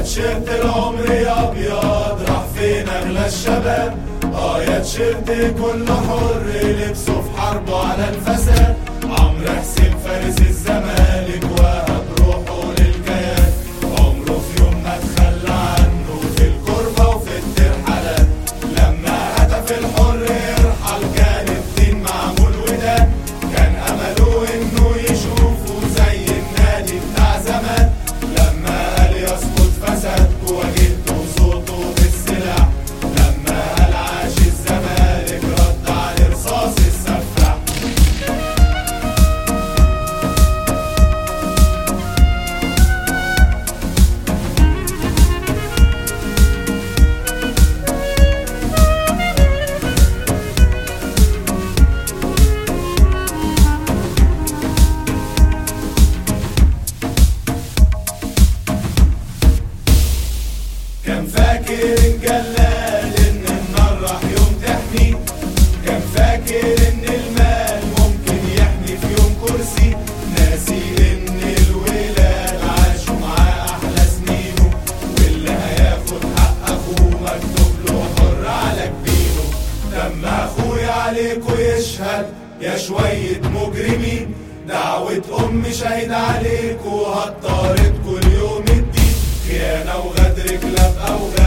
تيشيرت العمر يا ابيض راح فين اغلى الشباب؟ يا تيشيرت كل حر لبسه في حربه على الفساد. عمرو حسين فارس الزمالك وهب روحه للكيان، عمره في يوم ما تخلى عنه في الكربة وفي الترحلات. لما هدف الحر يرحل كان الدين معمول وداد، كان امله انه يشوفه زي النادي بتاع زمان. لما قال يسقط فساد وجهته وصوته بالسلاح، لما قال عاش الزمالك رد على رصاص السفاح. كان فاكر الجلال ان النار راح يوم تحميه، كان فاكر ان المال ممكن يحمي في يوم كرسي، ناسي ان الولاد عاشوا معاه احلى سنينه، واللي هياخد حق اخوه مكتوب له حر على جبينه. لما اخويا عليكوا يشهد يا شوية مجرمين، دعوة شهيد عليكوا هتطاردكوا اليوم الدين. خيانة وغدر كلاب أو